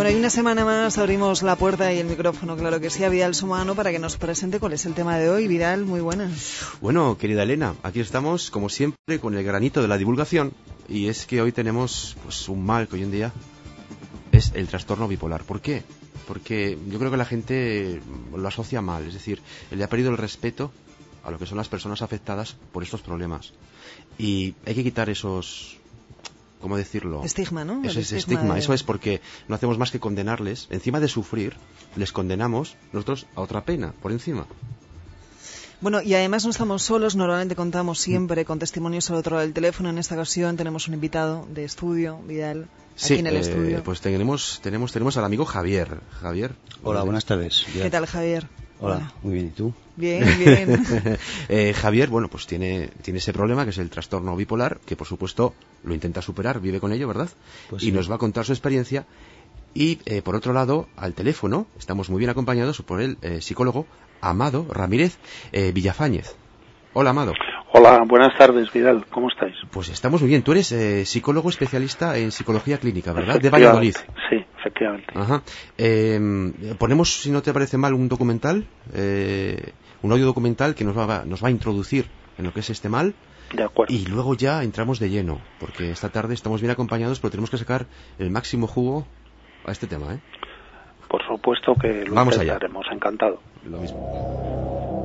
Bueno, y una semana más abrimos la puerta y el micrófono, claro que sí, a Vidal Somano para que nos presente cuál es el tema de hoy. Vidal, muy buenas. Bueno, querida Elena, aquí estamos, como siempre, con el granito de la divulgación. Y es que hoy tenemos pues un mal que hoy en día es el trastorno bipolar. ¿Por qué? Porque yo creo que la gente lo asocia mal, es decir, le ha perdido el respeto a lo que son las personas afectadas por estos problemas. Y hay que quitar esos... ¿Cómo decirlo? Estigma, ¿no? Ese estigma, eso es, porque no hacemos más que condenarles. Encima de sufrir, les condenamos nosotros a otra pena, por encima. Bueno, y además no estamos solos, normalmente contamos siempre con testimonios al otro lado del teléfono. En esta ocasión tenemos un invitado de estudio, Vidal, aquí en el estudio. Pues tenemos al amigo Javier. Javier. Hola, buenas tardes. ¿Qué tal, Javier? Hola, muy bien, ¿y tú? Bien, bien. Javier, bueno, pues tiene ese problema que es el trastorno bipolar, que por supuesto lo intenta superar, vive con ello, ¿verdad? Pues y sí. nos va a contar su experiencia. Y por otro lado, al teléfono, estamos muy bien acompañados por el psicólogo Amado Ramírez Villafañez. Hola, Amado. Hola, buenas tardes, Vidal. ¿Cómo estáis? Pues estamos muy bien. Tú eres psicólogo especialista en psicología clínica, ¿verdad? De Valladolid. Sí, efectivamente. Ajá. Ponemos, si no te parece mal, un documental, un audio documental que nos va a introducir en lo que es este mal. De acuerdo. Y luego ya entramos de lleno, porque esta tarde estamos bien acompañados, pero tenemos que sacar el máximo jugo a este tema, ¿eh? Por supuesto que lo intentaremos. Encantado. Lo mismo.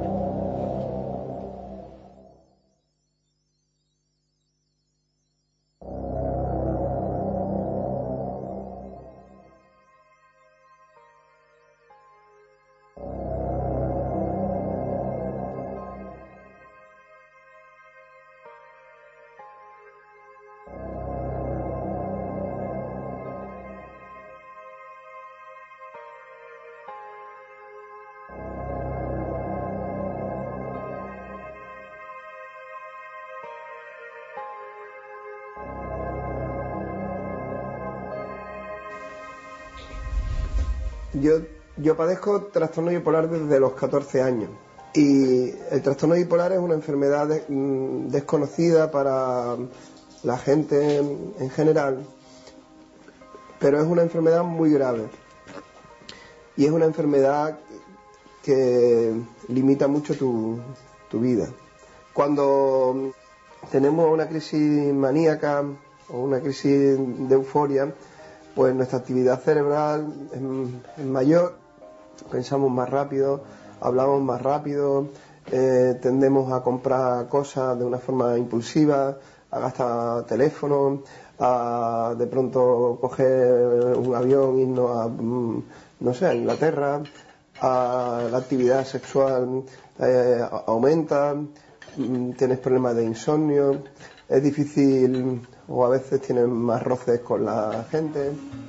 Yo padezco trastorno bipolar desde los 14 años y el trastorno bipolar es una enfermedad desconocida para la gente en general, pero es una enfermedad muy grave y es una enfermedad que limita mucho tu vida. Cuando tenemos una crisis maníaca o una crisis de euforia, pues nuestra actividad cerebral es mayor, pensamos más rápido, hablamos más rápido, tendemos a comprar cosas de una forma impulsiva, a gastar teléfono, a de pronto coger un avión, irnos a, no sé, a Inglaterra, la actividad sexual aumenta, tienes problemas de insomnio, es difícil o a veces tienes más roces con la gente.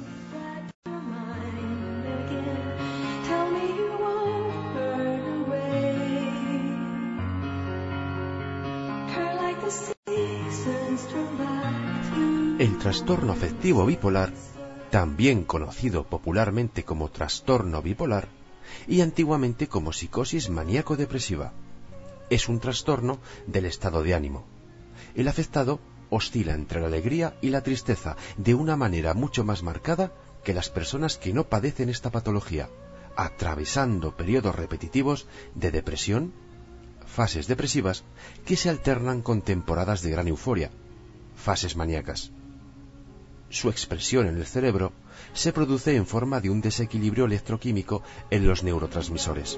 El trastorno afectivo bipolar, también conocido popularmente como trastorno bipolar y antiguamente como psicosis maníaco-depresiva, es un trastorno del estado de ánimo. El afectado oscila entre la alegría y la tristeza de una manera mucho más marcada que las personas que no padecen esta patología, atravesando periodos repetitivos de depresión, fases depresivas que se alternan con temporadas de gran euforia, fases maníacas. Su expresión en el cerebro se produce en forma de un desequilibrio electroquímico en los neurotransmisores.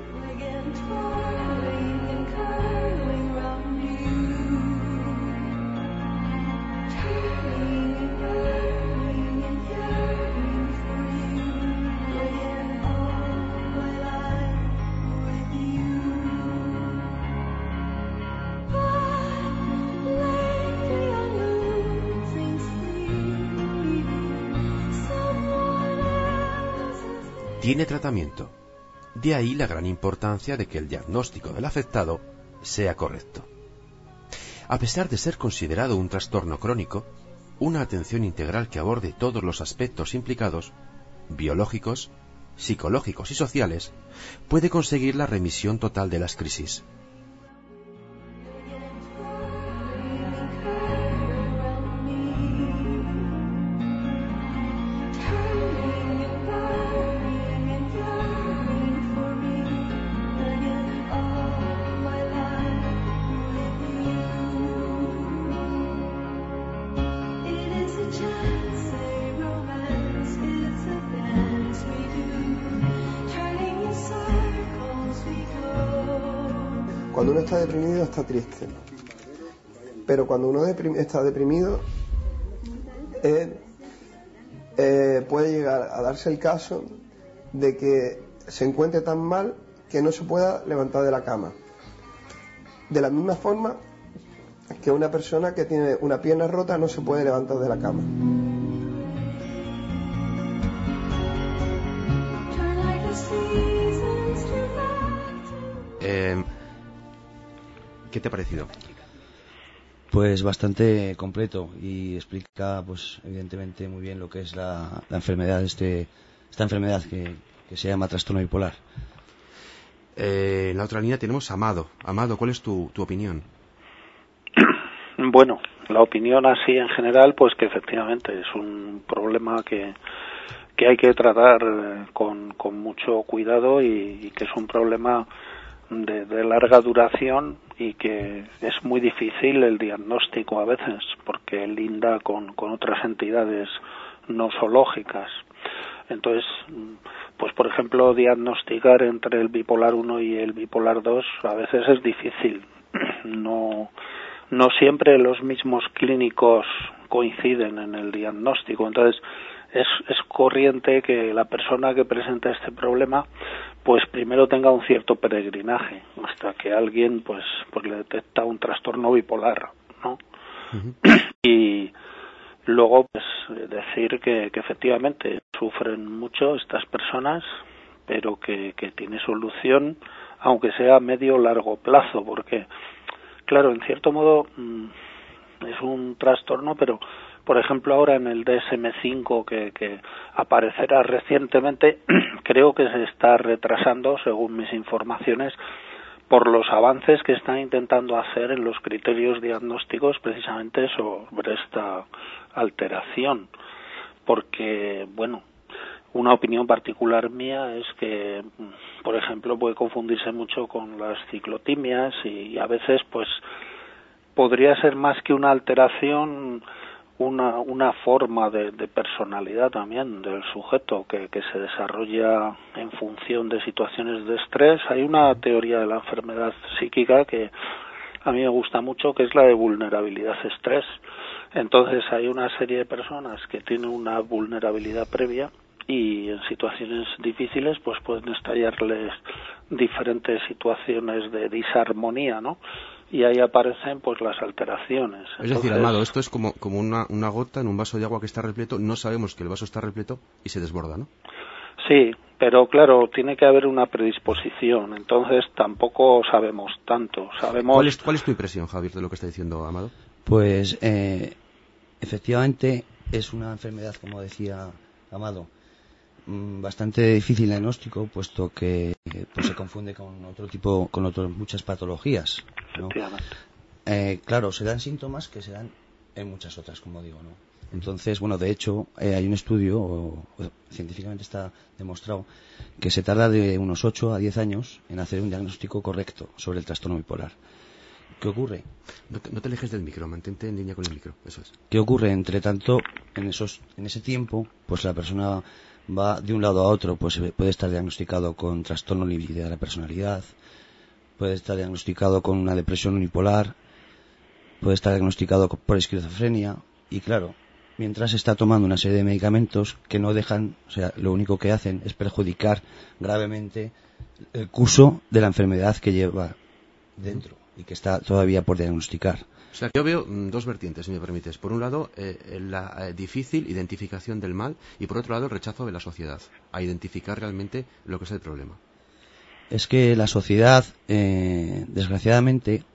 Tiene tratamiento. De ahí la gran importancia de que el diagnóstico del afectado sea correcto. A pesar de ser considerado un trastorno crónico, una atención integral que aborde todos los aspectos implicados, biológicos, psicológicos y sociales, puede conseguir la remisión total de las crisis. cuando uno está deprimido está triste, pero cuando uno está deprimido puede llegar a darse el caso de que se encuentre tan mal que no se pueda levantar de la cama. De la misma forma que una persona que tiene una pierna rota no se puede levantar de la cama. ¿Qué te ha parecido? Pues bastante completo y explica, pues evidentemente muy bien lo que es la enfermedad, esta enfermedad que se llama trastorno bipolar. En la otra línea tenemos a Amado. Amado, ¿cuál es tu opinión? Bueno, la opinión así en general, pues que efectivamente es un problema que hay que tratar con mucho cuidado y que es un problema de larga duración y que es muy difícil el diagnóstico a veces porque linda con otras entidades nosológicas. Entonces, pues por ejemplo, diagnosticar entre el bipolar 1 y el bipolar 2 a veces es difícil. No siempre los mismos clínicos coinciden en el diagnóstico. Entonces, es corriente que la persona que presenta este problema pues primero tenga un cierto peregrinaje hasta que alguien pues le detecta un trastorno bipolar, ¿no? Uh-huh. Y luego pues decir que efectivamente sufren mucho estas personas, pero que tiene solución, aunque sea a medio o largo plazo, porque claro, en cierto modo es un trastorno, pero por ejemplo ahora en el DSM-5 que aparecerá recientemente, creo que se está retrasando, según mis informaciones, por los avances que están intentando hacer en los criterios diagnósticos precisamente sobre esta alteración. Porque, bueno, una opinión particular mía es que, por ejemplo, puede confundirse mucho con las ciclotimias y a veces, pues, podría ser más que una alteración, una forma de personalidad también del sujeto que se desarrolla en función de situaciones de estrés. Hay una teoría de la enfermedad psíquica que a mí me gusta mucho, que es la de vulnerabilidad-estrés. Entonces hay una serie de personas que tienen una vulnerabilidad previa y en situaciones difíciles pues pueden estallarles diferentes situaciones de disarmonía, ¿no? Y ahí aparecen pues las alteraciones. Es decir, Amado, esto es como una gota en un vaso de agua que está repleto, no sabemos que el vaso está repleto y se desborda, ¿no? Sí, pero claro, tiene que haber una predisposición, entonces tampoco sabemos tanto. ¿Cuál es tu impresión, Javier, de lo que está diciendo Amado? Pues efectivamente es una enfermedad, como decía Amado, bastante difícil de diagnóstico, puesto que pues se confunde con muchas patologías, ¿no? Claro, se dan síntomas que se dan en muchas otras, como digo, ¿no? Entonces, bueno, de hecho, hay un estudio, científicamente está demostrado, que se tarda de unos 8 a 10 años en hacer un diagnóstico correcto sobre el trastorno bipolar. ¿Qué ocurre? No te alejes del micro, mantente en línea con el micro, eso es. ¿Qué ocurre? Entre tanto, en ese tiempo, pues la persona va de un lado a otro, pues puede estar diagnosticado con trastorno límite de la personalidad, puede estar diagnosticado con una depresión unipolar, puede estar diagnosticado por esquizofrenia, y claro, mientras está tomando una serie de medicamentos que no dejan, o sea, lo único que hacen es perjudicar gravemente el curso de la enfermedad que lleva dentro y que está todavía por diagnosticar. O sea, yo veo dos vertientes, si me permites. Por un lado, la difícil identificación del mal y por otro lado, el rechazo de la sociedad a identificar realmente lo que es el problema. Es que la sociedad, desgraciadamente,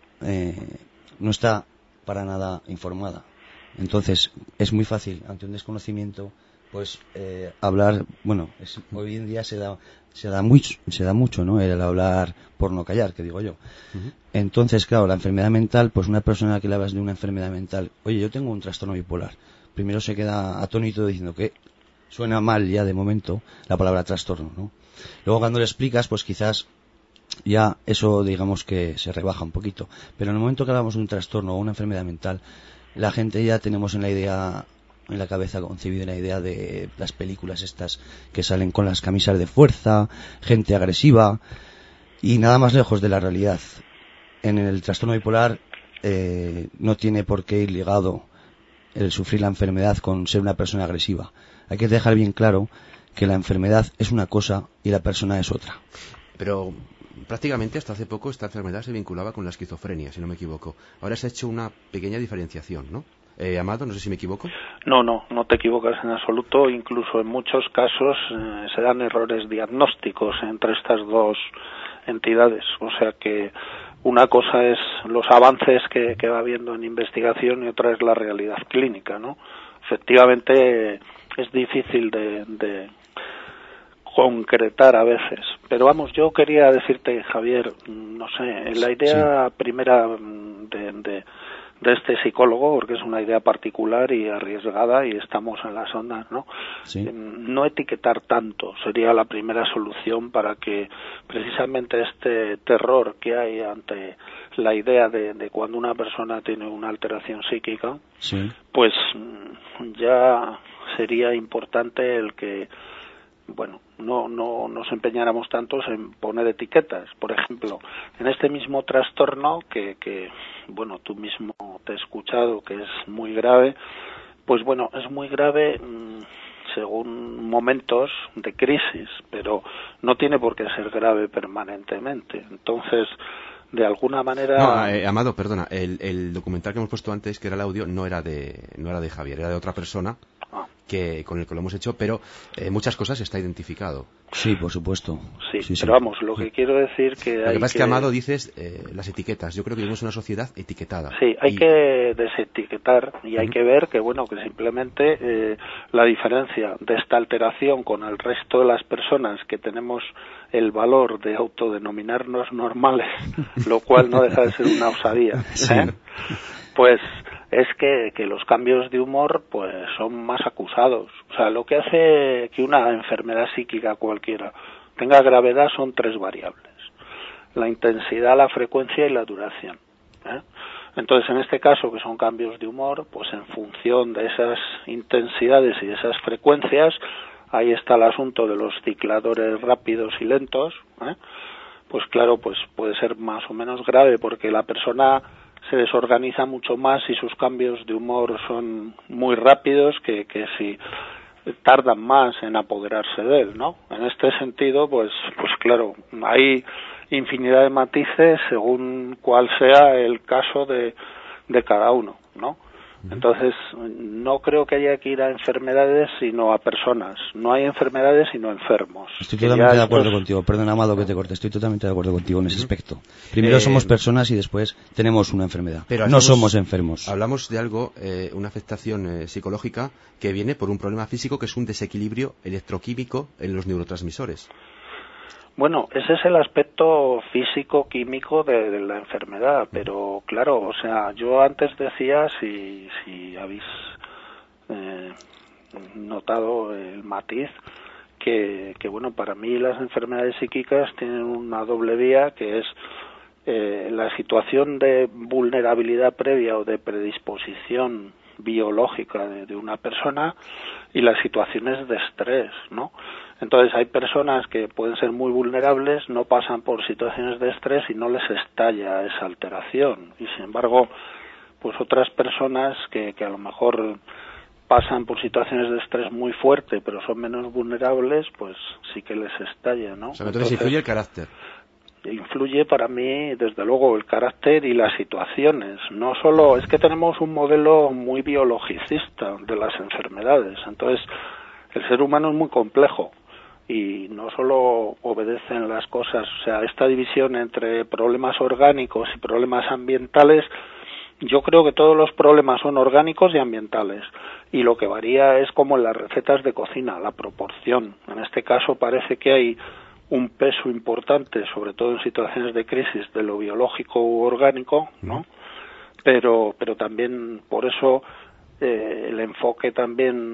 no está para nada informada. Entonces, es muy fácil, ante un desconocimiento, pues hablar, bueno, hoy en día se da mucho, ¿no? El hablar por no callar, que digo yo. Uh-huh. Entonces, claro, la enfermedad mental, pues una persona que le hablas de una enfermedad mental, oye, yo tengo un trastorno bipolar, primero se queda atónito diciendo que suena mal ya de momento la palabra trastorno, ¿no? Luego cuando le explicas, pues quizás ya eso digamos que se rebaja un poquito, pero en el momento que hablamos de un trastorno o una enfermedad mental, la gente ya tenemos en la cabeza concebida la idea de las películas estas que salen con las camisas de fuerza, gente agresiva, y nada más lejos de la realidad. en el trastorno bipolar no tiene por qué ir ligado el sufrir la enfermedad con ser una persona agresiva. Hay que dejar bien claro que la enfermedad es una cosa y la persona es otra. Pero prácticamente hasta hace poco esta enfermedad se vinculaba con la esquizofrenia, si no me equivoco. Ahora se ha hecho una pequeña diferenciación, ¿no? Amado, no sé si me equivoco. No te equivocas en absoluto. Incluso en muchos casos se dan errores diagnósticos entre estas dos entidades. O sea que una cosa es los avances que va habiendo en investigación y otra es la realidad clínica, ¿no? Efectivamente es difícil de concretar a veces. Pero vamos, yo quería decirte, Javier, no sé, la idea primera de este psicólogo, porque es una idea particular y arriesgada y estamos en las ondas, ¿no? Sí. No etiquetar tanto sería la primera solución para que precisamente este terror que hay ante la idea de cuando una persona tiene una alteración psíquica, Sí. pues ya sería importante el que no nos empeñáramos tantos en poner etiquetas. Por ejemplo, en este mismo trastorno que tú mismo te he escuchado que es muy grave, pues bueno, es muy grave según momentos de crisis, pero no tiene por qué ser grave permanentemente. Entonces, de alguna manera... No, Amado, perdona, el documental que hemos puesto antes, que era el audio, no era de Javier, era de otra persona con el que lo hemos hecho, pero muchas cosas está identificado. Sí, por supuesto. Sí, pero vamos, lo que quiero decir que lo que pasa es que, Amado, dices las etiquetas. Yo creo que vivimos en una sociedad etiquetada. Sí, hay que desetiquetar y hay que ver que simplemente la diferencia de esta alteración con el resto de las personas que tenemos el valor de autodenominarnos normales, lo cual no deja de ser una osadía, pues es que los cambios de humor pues son más acusados. O sea, lo que hace que una enfermedad psíquica cualquiera tenga gravedad son 3 variables: la intensidad, la frecuencia y la duración. Entonces, en este caso, que son cambios de humor, pues en función de esas intensidades y de esas frecuencias, ahí está el asunto de los cicladores rápidos y lentos, pues claro, pues puede ser más o menos grave porque la persona se desorganiza mucho más si sus cambios de humor son muy rápidos que si tardan más en apoderarse de él, ¿no? En este sentido, pues claro, hay infinidad de matices según cuál sea el caso de cada uno, ¿no? Entonces, no creo que haya que ir a enfermedades, sino a personas. No hay enfermedades, sino enfermos. Estoy totalmente de acuerdo contigo. Perdona, Amado, que te corte. Estoy totalmente de acuerdo contigo en ese aspecto. Primero somos personas y después tenemos una enfermedad. Pero no somos enfermos. Hablamos de algo, una afectación psicológica que viene por un problema físico que es un desequilibrio electroquímico en los neurotransmisores. Bueno, ese es el aspecto físico-químico de la enfermedad, pero claro, o sea, yo antes decía, si habéis notado el matiz, que bueno, para mí las enfermedades psíquicas tienen una doble vía, que es la situación de vulnerabilidad previa o de predisposición biológica de una persona y las situaciones de estrés, ¿no? Entonces hay personas que pueden ser muy vulnerables, no pasan por situaciones de estrés y no les estalla esa alteración. Y sin embargo, pues otras personas que a lo mejor pasan por situaciones de estrés muy fuerte, pero son menos vulnerables, pues sí que les estalla, ¿no? O sea, entonces influye el carácter. Influye para mí, desde luego, el carácter y las situaciones. No solo, es que tenemos un modelo muy biologicista de las enfermedades. Entonces, el ser humano es muy complejo y no solo obedecen las cosas, o sea, esta división entre problemas orgánicos y problemas ambientales, yo creo que todos los problemas son orgánicos y ambientales, y lo que varía es como en las recetas de cocina, la proporción. En este caso parece que hay un peso importante, sobre todo en situaciones de crisis, de lo biológico u orgánico, ¿no? Pero también por eso el enfoque también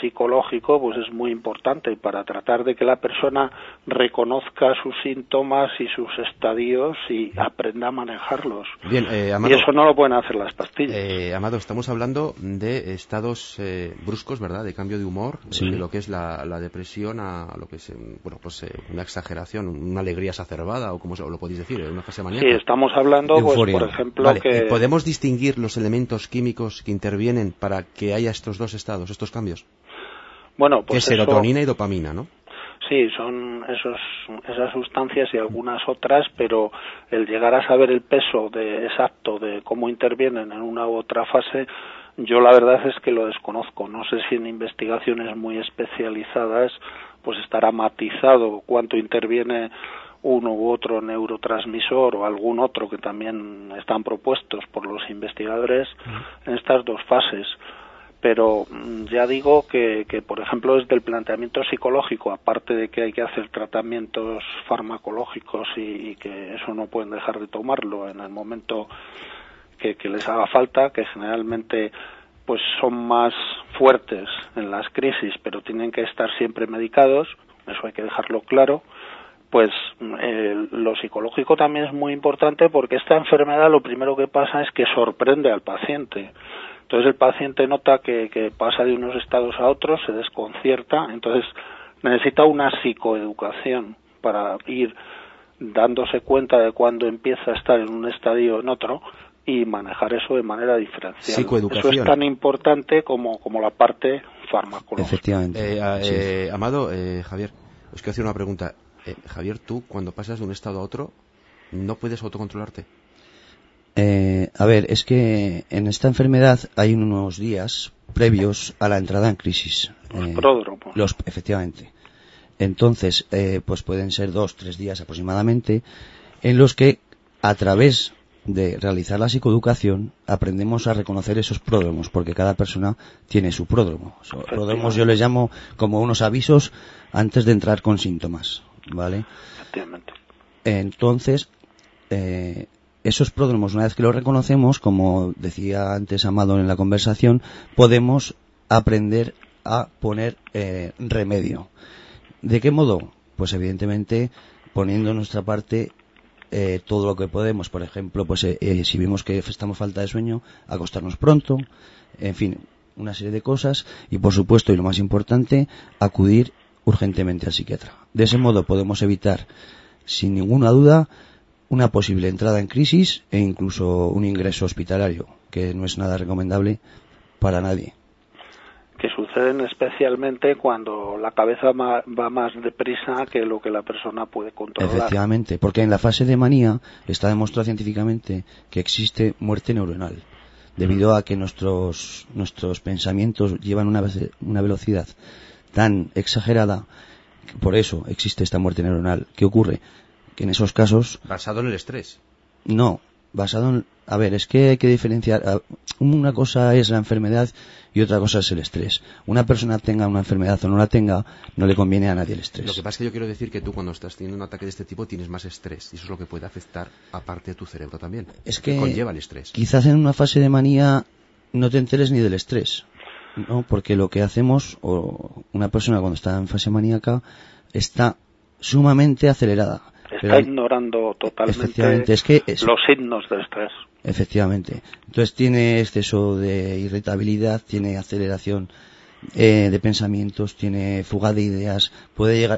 psicológico pues es muy importante para tratar de que la persona reconozca sus síntomas y sus estadios y aprenda a manejarlos. Bien, Amado, y eso no lo pueden hacer las pastillas. Amado, estamos hablando de estados bruscos, ¿verdad?, de cambio de humor, sí. De lo que es la depresión a lo que es una exageración, una alegría exacerbada, o como lo podéis decir, una fase maníaca. Sí, estamos hablando, pues, por ejemplo, vale, que... ¿y podemos distinguir los elementos químicos que intervienen para que haya estos dos estados, estos cambios? Bueno, pues que es serotonina y dopamina, ¿no? Sí, son esas sustancias y algunas otras, pero el llegar a saber el peso exacto de cómo intervienen en una u otra fase, yo la verdad es que lo desconozco. No sé si en investigaciones muy especializadas pues estará matizado cuánto interviene uno u otro neurotransmisor o algún otro que también están propuestos por los investigadores en estas dos fases. Pero ya digo que, por ejemplo, desde el planteamiento psicológico, aparte de que hay que hacer tratamientos farmacológicos y que eso no pueden dejar de tomarlo en el momento que les haga falta, que generalmente pues son más fuertes en las crisis, pero tienen que estar siempre medicados, eso hay que dejarlo claro. Pues lo psicológico también es muy importante, porque esta enfermedad lo primero que pasa es que sorprende al paciente. Entonces el paciente nota que pasa de unos estados a otros, se desconcierta, entonces necesita una psicoeducación para ir dándose cuenta de cuándo empieza a estar en un estadio o en otro y manejar eso de manera diferencial. Psicoeducación. Eso es tan importante como la parte farmacológica. Efectivamente. Amado, Javier, os quiero hacer una pregunta. Javier, tú cuando pasas de un estado a otro, ¿no puedes autocontrolarte? A ver, es que en esta enfermedad hay unos días previos a la entrada en crisis. Los pródromos. Efectivamente. Entonces, pues pueden ser 2-3 días aproximadamente, en los que a través de realizar la psicoeducación aprendemos a reconocer esos pródromos, porque cada persona tiene su pródromo. Pródromos yo les llamo como unos avisos antes de entrar con síntomas, ¿vale? Efectivamente. Entonces, esos pródromos, una vez que los reconocemos, como decía antes Amado en la conversación, podemos aprender a poner remedio. ¿De qué modo? Pues evidentemente poniendo en nuestra parte todo lo que podemos. Por ejemplo, pues si vemos que estamos falta de sueño, acostarnos pronto, en fin, una serie de cosas. Y por supuesto, y lo más importante, acudir urgentemente al psiquiatra. De ese modo podemos evitar, sin ninguna duda, una posible entrada en crisis e incluso un ingreso hospitalario, que no es nada recomendable para nadie. Que suceden especialmente cuando la cabeza va más deprisa que lo que la persona puede controlar. Efectivamente, porque en la fase de manía está demostrado científicamente que existe muerte neuronal, debido a que nuestros pensamientos llevan una velocidad tan exagerada, que por eso existe esta muerte neuronal. ¿Qué ocurre? Que en esos casos... ¿Basado en el estrés? No, basado en... A ver, es que hay que diferenciar. Una cosa es la enfermedad y otra cosa es el estrés. Una persona tenga una enfermedad o no la tenga, no le conviene a nadie el estrés. Lo que pasa es que yo quiero decir que tú cuando estás teniendo un ataque de este tipo tienes más estrés, y eso es lo que puede afectar aparte de tu cerebro también. Es que conlleva el estrés. Quizás en una fase de manía no te enteres ni del estrés, ¿no? Porque lo que hacemos, o una persona cuando está en fase maníaca está sumamente acelerada. Está ignorando totalmente los signos del estrés. Efectivamente. Entonces tiene exceso de irritabilidad, tiene aceleración de pensamientos, tiene fuga de ideas, puede llegar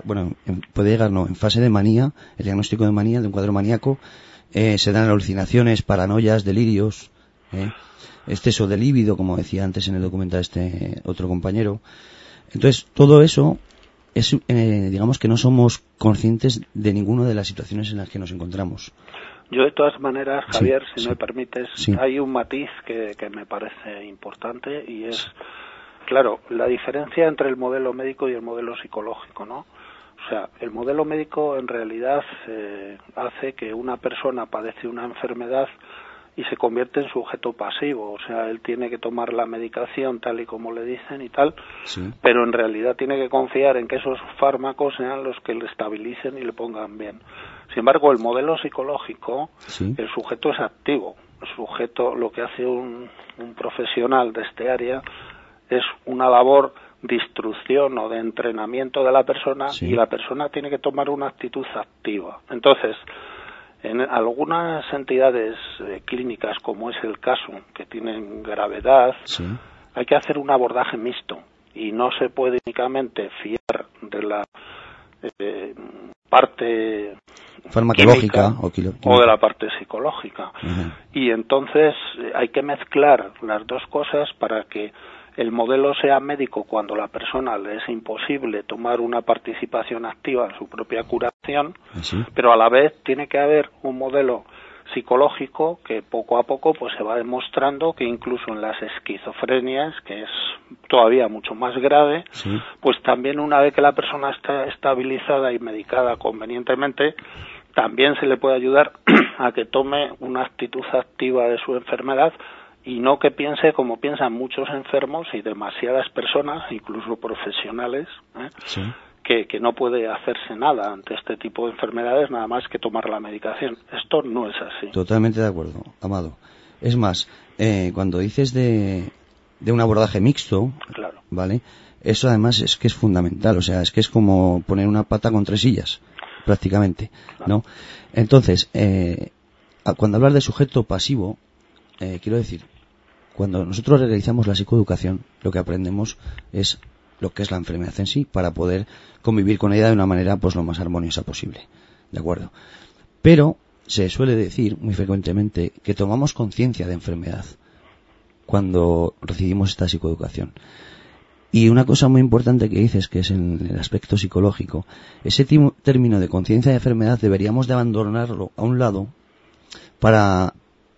en fase de manía, el diagnóstico de manía, de un cuadro maníaco, se dan alucinaciones, paranoias, delirios, exceso de líbido, como decía antes en el documental este otro compañero. Entonces todo eso es, digamos que no somos conscientes de ninguna de las situaciones en las que nos encontramos. Yo de todas maneras, Javier, sí, si me permites, sí. Hay un matiz que me parece importante y es, claro, la diferencia entre el modelo médico y el modelo psicológico, ¿no? O sea, el modelo médico en realidad hace que una persona padece una enfermedad y se convierte en sujeto pasivo, o sea, él tiene que tomar la medicación tal y como le dicen y tal, sí. Pero en realidad tiene que confiar en que esos fármacos sean los que le estabilicen y le pongan bien. Sin embargo, el modelo psicológico, sí. El sujeto es activo, el sujeto, lo que hace un profesional de este área es una labor de instrucción o de entrenamiento de la persona, sí, y la persona tiene que tomar una actitud activa. Entonces, en algunas entidades clínicas, como es el caso, que tienen gravedad, sí, hay que hacer un abordaje mixto y no se puede únicamente fiar de la parte farmacológica o de la parte psicológica. Uh-huh. Y entonces hay que mezclar las dos cosas para que el modelo sea médico cuando la persona le es imposible tomar una participación activa en su propia curación, ¿sí? Pero a la vez tiene que haber un modelo psicológico que poco a poco pues se va demostrando que incluso en las esquizofrenias, que es todavía mucho más grave, Sí. pues también una vez que la persona está estabilizada y medicada convenientemente, también se le puede ayudar a que tome una actitud activa de su enfermedad y no que piense como piensan muchos enfermos y demasiadas personas, incluso profesionales, Sí. que no puede hacerse nada ante este tipo de enfermedades nada más que tomar la medicación. Esto no es así. Totalmente de acuerdo, Amado. Es más, cuando dices de un abordaje mixto, Claro. ¿vale? Eso además es que es fundamental, o sea, es que es como poner una pata con 3 sillas, prácticamente, ¿no? Entonces, cuando hablas de sujeto pasivo, quiero decir, cuando nosotros realizamos la psicoeducación, lo que aprendemos es lo que es la enfermedad en sí, para poder convivir con ella de una manera pues lo más armoniosa posible, ¿de acuerdo? Pero se suele decir muy frecuentemente que tomamos conciencia de enfermedad cuando recibimos esta psicoeducación. Y una cosa muy importante que dices, que es en el aspecto psicológico, ese término de conciencia de enfermedad deberíamos de abandonarlo a un lado para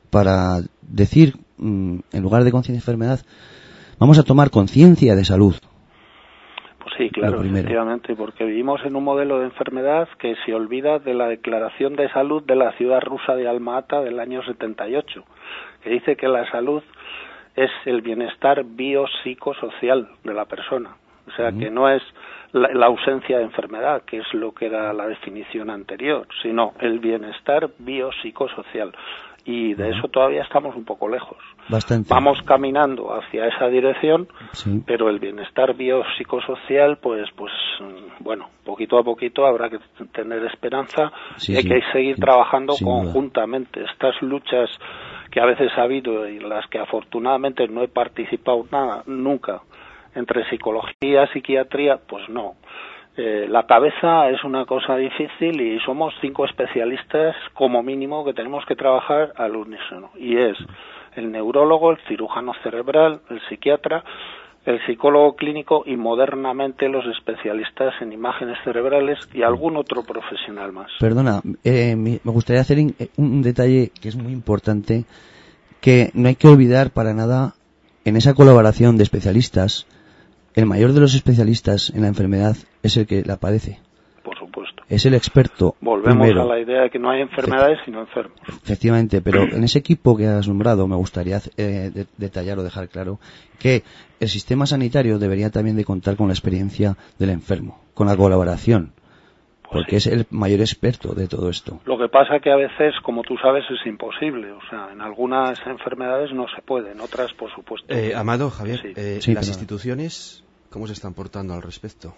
decir, en lugar de conciencia de enfermedad, vamos a tomar conciencia de salud. Pues sí, claro, efectivamente, porque vivimos en un modelo de enfermedad que se olvida de la Declaración de Salud de la ciudad rusa de Alma-Ata del año 78, que dice que la salud es el bienestar biopsicosocial de la persona. O sea, que no es la ausencia de enfermedad, que es lo que era la definición anterior, sino el bienestar biopsicosocial. Y de eso todavía estamos un poco lejos. Bastante. Vamos caminando hacia esa dirección, sí, pero el bienestar biopsicosocial, pues bueno, poquito a poquito habrá que tener esperanza, sí, y hay que seguir trabajando conjuntamente. Duda. Estas luchas que a veces ha habido y en las que afortunadamente no he participado nunca, entre psicología y psiquiatría, pues no. La cabeza es una cosa difícil y somos 5 especialistas como mínimo que tenemos que trabajar al unísono, y es el neurólogo, el cirujano cerebral, el psiquiatra, el psicólogo clínico y modernamente los especialistas en imágenes cerebrales y algún otro profesional más. Perdona, me gustaría hacer un detalle que es muy importante, que no hay que olvidar para nada en esa colaboración de especialistas. El mayor de los especialistas en la enfermedad es el que la padece. Por supuesto. Es el experto. Volvemos primero. a la idea de que no hay enfermedades sino enfermos. Efectivamente, pero en ese equipo que has nombrado me gustaría detallar o dejar claro que el sistema sanitario debería también de contar con la experiencia del enfermo, con la colaboración, porque es el mayor experto de todo esto. Lo que pasa que a veces, como tú sabes, es imposible. O sea, en algunas enfermedades no se puede, en otras, por supuesto. Amado, Javier, sí, las instituciones, ¿cómo se están portando al respecto?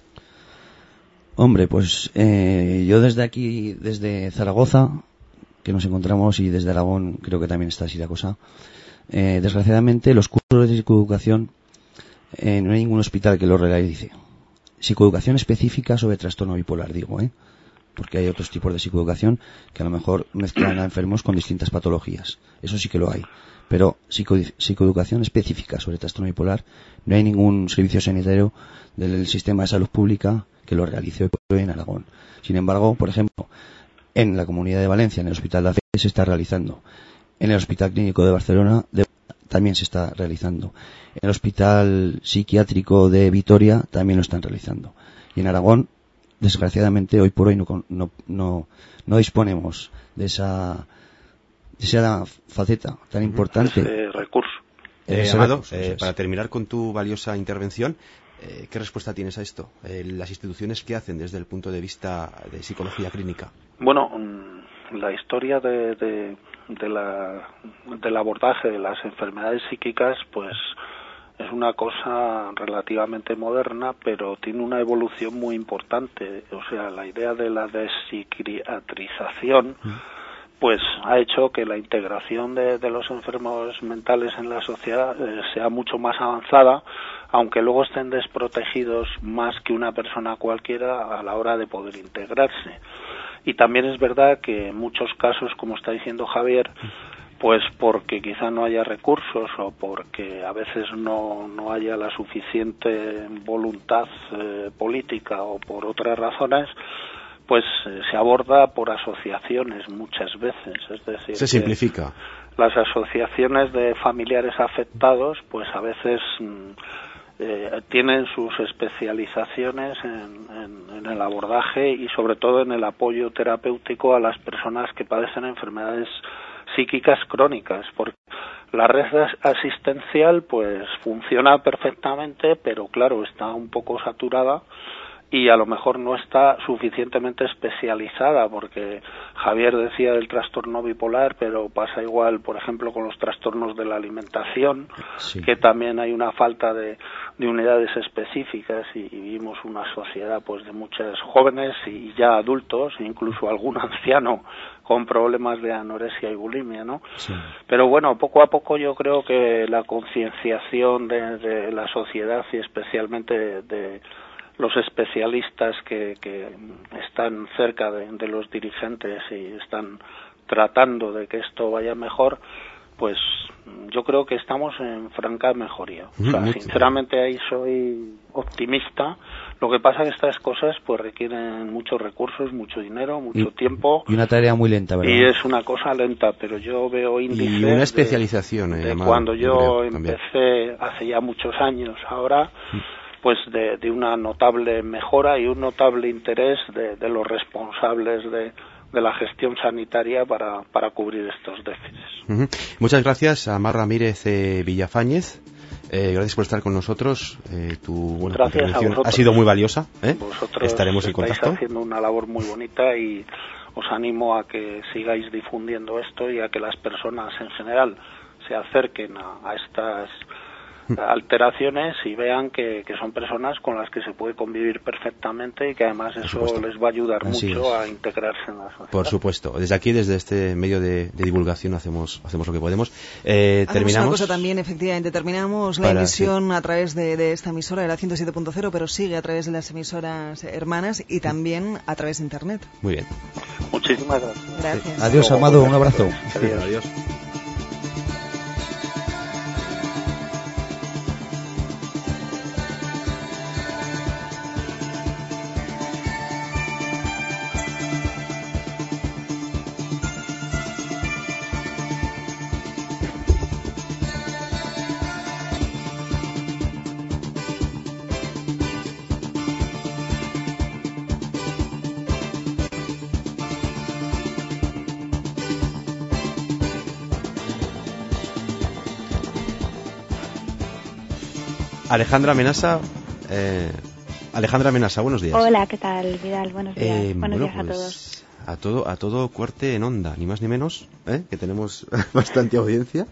Hombre, pues yo desde aquí, desde Zaragoza, que nos encontramos, y desde Aragón creo que también está así la cosa, desgraciadamente los cursos de psicoeducación no hay ningún hospital que lo realice. Psicoeducación específica sobre trastorno bipolar, digo, porque hay otros tipos de psicoeducación que a lo mejor mezclan a enfermos con distintas patologías. Eso sí que lo hay. Pero psicoeducación específica sobre trastorno bipolar, no hay ningún servicio sanitario del sistema de salud pública que lo realice hoy en Aragón. Sin embargo, por ejemplo, en la Comunidad de Valencia, en el Hospital de la Fe, se está realizando. En el Hospital Clínico de Barcelona también se está realizando. En el Hospital Psiquiátrico de Vitoria también lo están realizando. Y en Aragón, desgraciadamente, hoy por hoy no disponemos de esa faceta tan importante. Ese recurso. Amado, para terminar con tu valiosa intervención, ¿qué respuesta tienes a esto? Las instituciones, ¿qué hacen desde el punto de vista de psicología clínica? Bueno, la historia del abordaje de las enfermedades psíquicas, pues es una cosa relativamente moderna, pero tiene una evolución muy importante. O sea, la idea de la despsiquiatrización pues ha hecho que la integración de los enfermos mentales en la sociedad sea mucho más avanzada, aunque luego estén desprotegidos más que una persona cualquiera a la hora de poder integrarse. Y también es verdad que en muchos casos, como está diciendo Javier, pues porque quizá no haya recursos o porque a veces no haya la suficiente voluntad política o por otras razones, pues se aborda por asociaciones muchas veces, es decir, se simplifica. Las asociaciones de familiares afectados, pues a veces tienen sus especializaciones en el abordaje y sobre todo en el apoyo terapéutico a las personas que padecen enfermedades psíquicas crónicas, porque la red asistencial pues funciona perfectamente, pero claro, está un poco saturada y a lo mejor no está suficientemente especializada, porque Javier decía del trastorno bipolar, pero pasa igual, por ejemplo, con los trastornos de la alimentación, sí, que también hay una falta de unidades específicas y vivimos una sociedad pues de muchos jóvenes y ya adultos, incluso algún anciano con problemas de anorexia y bulimia, ¿no? Sí. Pero bueno, poco a poco yo creo que la concienciación de la sociedad y especialmente de los especialistas que están cerca de los dirigentes y están tratando de que esto vaya mejor, pues yo creo que estamos en franca mejoría. O sea, sinceramente ahí soy optimista. Lo que pasa es que estas cosas pues requieren muchos recursos, mucho dinero, mucho tiempo. Y una tarea muy lenta, ¿verdad? Y es una cosa lenta, pero yo veo índices y una especialización de cuando yo empecé hace ya muchos años ahora, pues de una notable mejora y un notable interés de los responsables de la gestión sanitaria para cubrir estos déficits. Muchas gracias a Mar Ramírez Villafáñez. Gracias por estar con nosotros. Tu intervención ha sido muy valiosa. Vosotros estaremos en contacto. Estáis haciendo una labor muy bonita y os animo a que sigáis difundiendo esto y a que las personas en general se acerquen a estas alteraciones y vean que son personas con las que se puede convivir perfectamente y que además eso les va a ayudar mucho a integrarse en la sociedad. Por supuesto. Desde aquí, desde este medio de divulgación hacemos lo que podemos. Terminamos una cosa también, efectivamente, terminamos la emisión a través de esta emisora, de la 107.0, pero sigue a través de las emisoras hermanas y también a través de internet. Muy bien. Muchísimas gracias. Gracias. Adiós, Amado, un abrazo. Adiós. Alejandra Menasa, buenos días. Hola, ¿qué tal, Vidal? Buenos días. Buenos días a todos. A todo cuarte en onda, ni más ni menos, que tenemos bastante audiencia.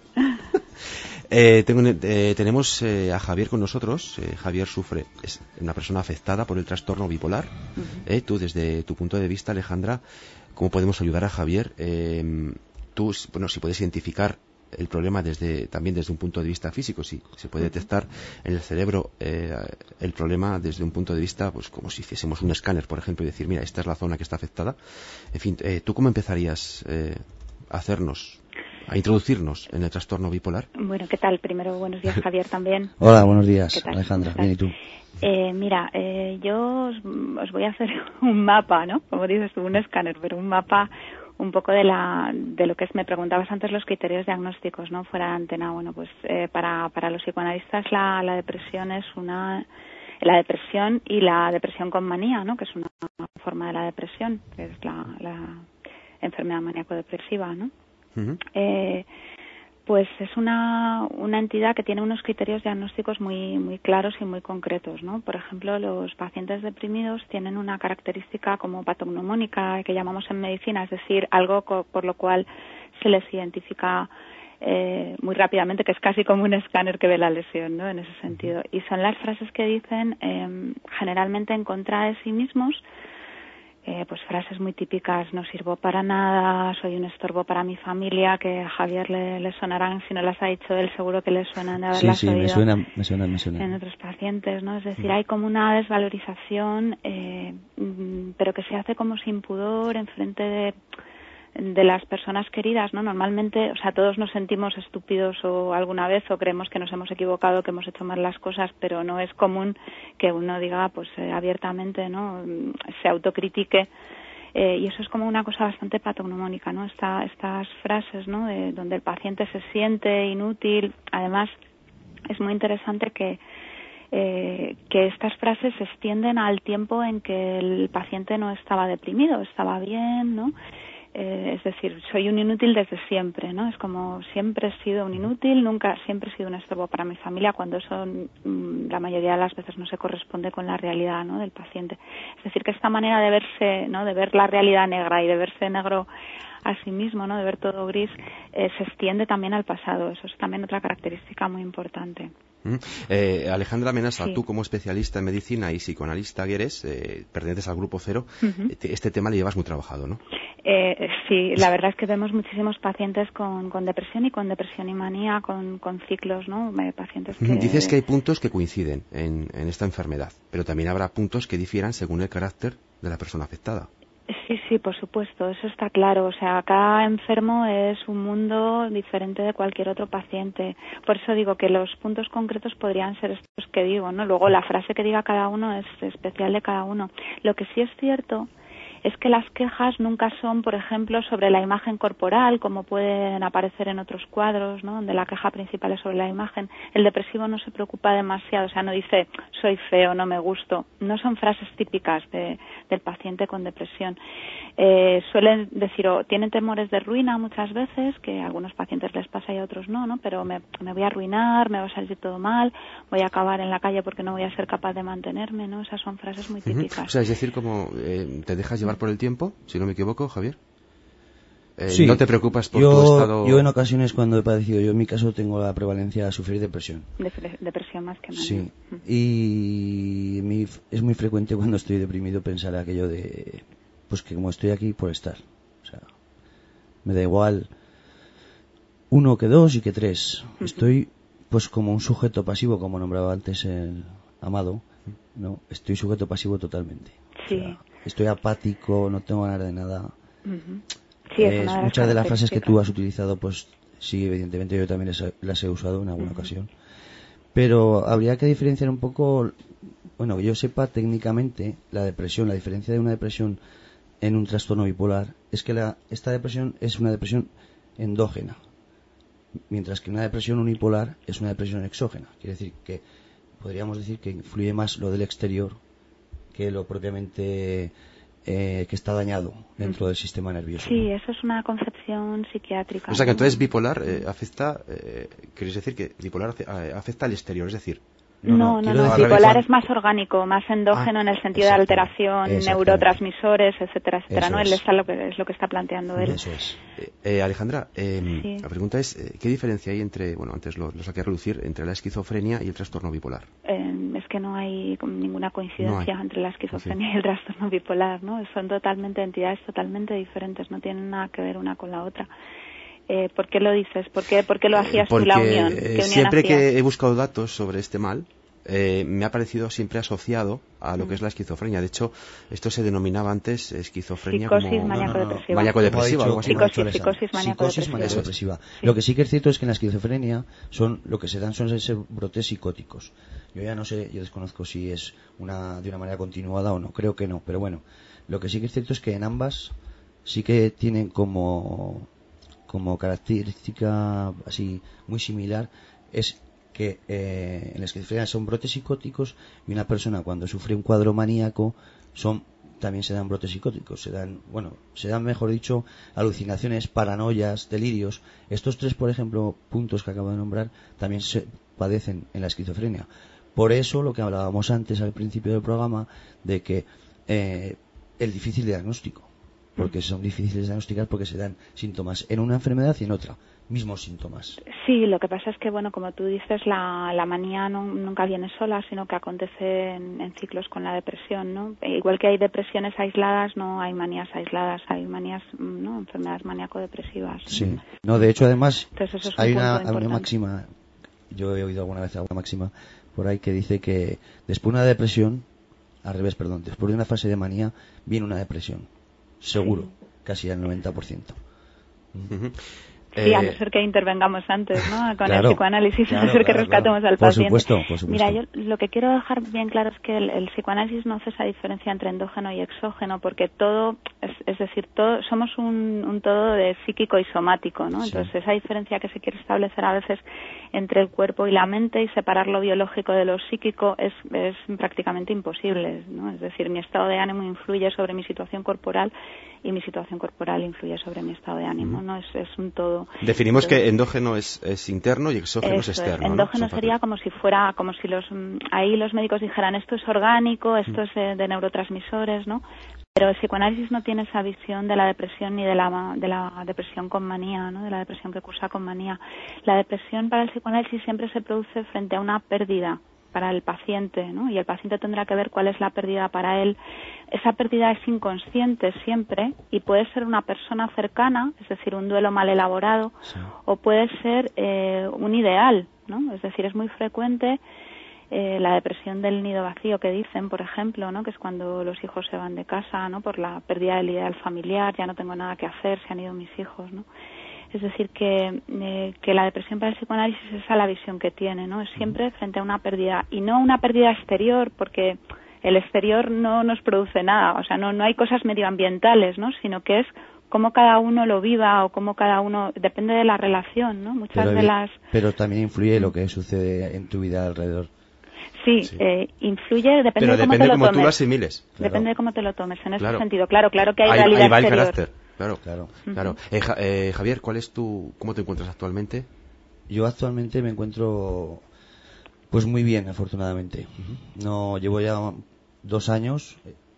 Tenemos a Javier con nosotros. Javier es una persona afectada por el trastorno bipolar. Tú, desde tu punto de vista, Alejandra, ¿cómo podemos ayudar a Javier? Tú, si puedes identificar el problema también desde un punto de vista físico, si se puede detectar en el cerebro el problema desde un punto de vista, pues como si hiciésemos un escáner, por ejemplo, y decir, mira, esta es la zona que está afectada. En fin, ¿tú cómo empezarías a introducirnos en el trastorno bipolar? Bueno, ¿qué tal? Primero, buenos días, Javier, también. Hola, buenos días, Alejandra. Bien, ¿y tú? Mira, yo os voy a hacer un mapa, ¿no? Como dices tú, un escáner, pero un mapa un poco de lo que me preguntabas antes, los criterios diagnósticos, ¿no? Fuera de antena. Bueno, pues para los psicoanalistas la depresión es la depresión y la depresión con manía, ¿no? Que es una forma de la depresión, que es la enfermedad maníaco-depresiva, ¿no? Uh-huh. Pues es una entidad que tiene unos criterios diagnósticos muy muy claros y muy concretos, ¿no? Por ejemplo, los pacientes deprimidos tienen una característica como patognomónica que llamamos en medicina, es decir, algo por lo cual se les identifica muy rápidamente, que es casi como un escáner que ve la lesión, ¿no? En ese sentido. Y son las frases que dicen generalmente en contra de sí mismos, pues frases muy típicas: no sirvo para nada, soy un estorbo para mi familia, que a Javier le sonarán, si no las ha dicho él, seguro que le suenan de haberlas oído. Me suenan. En otros pacientes, ¿no? Es decir, hay como una desvalorización, pero que se hace como sin pudor en frente de las personas queridas, ¿no? Normalmente, o sea, todos nos sentimos estúpidos o alguna vez, o creemos que nos hemos equivocado, que hemos hecho mal las cosas, pero no es común que uno diga, pues abiertamente, ¿no? Se autocritique, y eso es como una cosa bastante patognomónica, ¿no? Estas frases, ¿no? Donde el paciente se siente inútil. Además, es muy interesante que estas frases se extienden al tiempo en que el paciente no estaba deprimido, estaba bien, ¿no? Es decir, soy un inútil desde siempre, ¿no? Es como siempre he sido un inútil, nunca, siempre he sido un estorbo para mi familia, cuando eso la mayoría de las veces no se corresponde con la realidad, ¿no? Del paciente. Es decir, que esta manera de verse, ¿no? De ver la realidad negra y de verse negro a sí mismo, ¿no? De ver todo gris, se extiende también al pasado. Eso es también otra característica muy importante. Alejandra Menaza, sí. Tú como especialista en medicina y psicoanalista que eres, perteneces al Grupo Cero, este tema lo llevas muy trabajado, ¿no? Sí, la verdad es que vemos muchísimos pacientes con depresión y manía, con ciclos, ¿no? Pacientes que... Dices que hay puntos que coinciden en esta enfermedad, pero también habrá puntos que difieran según el carácter de la persona afectada. Sí, por supuesto, eso está claro. O sea, cada enfermo es un mundo diferente de cualquier otro paciente. Por eso digo que los puntos concretos podrían ser estos que digo, ¿no? Luego la frase que diga cada uno es especial de cada uno. Lo que sí es cierto es que las quejas nunca son, por ejemplo, sobre la imagen corporal, como pueden aparecer en otros cuadros, ¿no? Donde la queja principal es sobre la imagen. El depresivo no se preocupa demasiado, o sea, no dice soy feo, no me gusto. No son frases típicas del paciente con depresión. Suelen decir, o tienen temores de ruina muchas veces, que a algunos pacientes les pasa y a otros no, ¿no? Pero me voy a arruinar, me va a salir todo mal, voy a acabar en la calle porque no voy a ser capaz de mantenerme, ¿no? Esas son frases muy típicas. O sea, es decir, como te dejas llevar por el tiempo, si no me equivoco, Javier. Sí, no te preocupas por tu estado. Yo en ocasiones cuando he padecido, yo en mi caso tengo la prevalencia a sufrir depresión. Depresión más que manía. Sí, y es muy frecuente cuando estoy deprimido pensar aquello de, pues que como estoy aquí por estar. O sea, me da igual 1 que 2 y que 3. Estoy pues como un sujeto pasivo, como nombraba antes el Amado, ¿no? Estoy sujeto pasivo totalmente. Sí. O sea, estoy apático, no tengo ganas de nada. Sí, muchas de las frases que tú has utilizado, pues sí, evidentemente yo también las he usado en alguna ocasión. Pero habría que diferenciar un poco, bueno, que yo sepa técnicamente la depresión, la diferencia de una depresión en un trastorno bipolar es que esta depresión es una depresión endógena, mientras que una depresión unipolar es una depresión exógena. Quiere decir que podríamos decir que influye más lo del exterior que lo propiamente que está dañado dentro del sistema nervioso. Sí, ¿no? eso es una concepción psiquiátrica. O sea, que entonces bipolar afecta, ¿queréis decir que bipolar afecta al exterior? Es decir, No, bipolar es más orgánico, más endógeno en el sentido de alteración, neurotransmisores, etcétera, etcétera. ¿No? Él es lo que está planteando él. Eso es. Alejandra, sí. La pregunta es, ¿qué diferencia hay entre, bueno, antes lo saqué a relucir, entre la esquizofrenia y el trastorno bipolar? Es que no hay ninguna coincidencia entre la esquizofrenia y el trastorno bipolar, ¿no? Son totalmente entidades totalmente diferentes, no tienen nada que ver una con la otra. ¿Por qué lo dices? ¿Por qué lo hacías tú la unión? ¿Qué unión siempre hacías? Que he buscado datos sobre este mal, me ha parecido siempre asociado a lo que es la esquizofrenia. De hecho, esto se denominaba antes esquizofrenia psicosis como maníaco-depresiva. Maníaco-depresiva, algo así. Psicosis maníaco-depresiva. Sí. Lo que sí que es cierto es que en la esquizofrenia lo que se dan son brotes psicóticos. Yo ya no sé, yo desconozco si es de una manera continuada o no, creo que no, pero bueno, lo que sí que es cierto es que en ambas sí que tienen como característica así muy similar es que en la esquizofrenia son brotes psicóticos y una persona cuando sufre un cuadro maníaco también se dan brotes psicóticos, se dan mejor dicho alucinaciones, paranoias, delirios. Estos 3, por ejemplo, puntos que acabo de nombrar también se padecen en la esquizofrenia. Por eso lo que hablábamos antes al principio del programa de que el difícil diagnóstico, porque son difíciles de diagnosticar porque se dan síntomas en una enfermedad y en otra, mismos síntomas. Sí, lo que pasa es que, bueno, como tú dices, la manía nunca viene sola, sino que acontece en ciclos con la depresión, ¿no? Igual que hay depresiones aisladas, no hay manías aisladas, hay manías, ¿no? Enfermedades maníaco-depresivas. Sí. No, de hecho, además, entonces, hay una máxima, yo he oído alguna vez alguna máxima por ahí que dice que después de una depresión, al revés, perdón, después de una fase de manía, viene una depresión. Seguro, casi al 90%. Sí, a no ser que intervengamos antes, ¿no? Con claro, el psicoanálisis, a no ser que rescatemos al paciente. Por supuesto. Mira, yo lo que quiero dejar bien claro es que el psicoanálisis no hace esa diferencia entre endógeno y exógeno, porque todo, es decir, todo somos un todo de psíquico y somático, ¿no? Sí. Entonces, esa diferencia que se quiere establecer a veces entre el cuerpo y la mente y separar lo biológico de lo psíquico es prácticamente imposible, ¿no? Es decir, mi estado de ánimo influye sobre mi situación corporal y mi situación corporal influye sobre mi estado de ánimo, ¿no? Es un todo. Definimos que endógeno es interno y exógeno es externo, endógeno, ¿no? sería como si ahí los médicos dijeran esto es orgánico, esto es de neurotransmisores, ¿no? Pero el psicoanálisis no tiene esa visión de la depresión ni de la depresión con manía, ¿no? De la depresión que cursa con manía. La depresión para el psicoanálisis siempre se produce frente a una pérdida para el paciente, ¿no? Y el paciente tendrá que ver cuál es la pérdida para él. Esa pérdida es inconsciente siempre y puede ser una persona cercana, es decir, un duelo mal elaborado, sí, o puede ser un ideal, ¿no? Es decir, es muy frecuente la depresión del nido vacío que dicen, por ejemplo, ¿no? Que es cuando los hijos se van de casa, ¿no? Por la pérdida del ideal familiar, ya no tengo nada que hacer, se han ido mis hijos, ¿no? Es decir, que la depresión para el psicoanálisis es esa la visión que tiene, ¿no? Es siempre frente a una pérdida, y no una pérdida exterior, porque el exterior no nos produce nada, o sea, no hay cosas medioambientales, ¿no? Sino que es cómo cada uno lo viva o cómo cada uno, depende de la relación, ¿no? Pero también influye lo que sucede en tu vida alrededor. Sí, influye, depende de cómo te lo tomes. Depende de cómo tú lo asimiles. Claro. Depende de cómo te lo tomes, en ese sentido. Claro que hay realidad ahí va exterior. El carácter. Claro. Javier, ¿cómo te encuentras actualmente? Yo actualmente me encuentro pues muy bien, afortunadamente. No llevo ya 2 años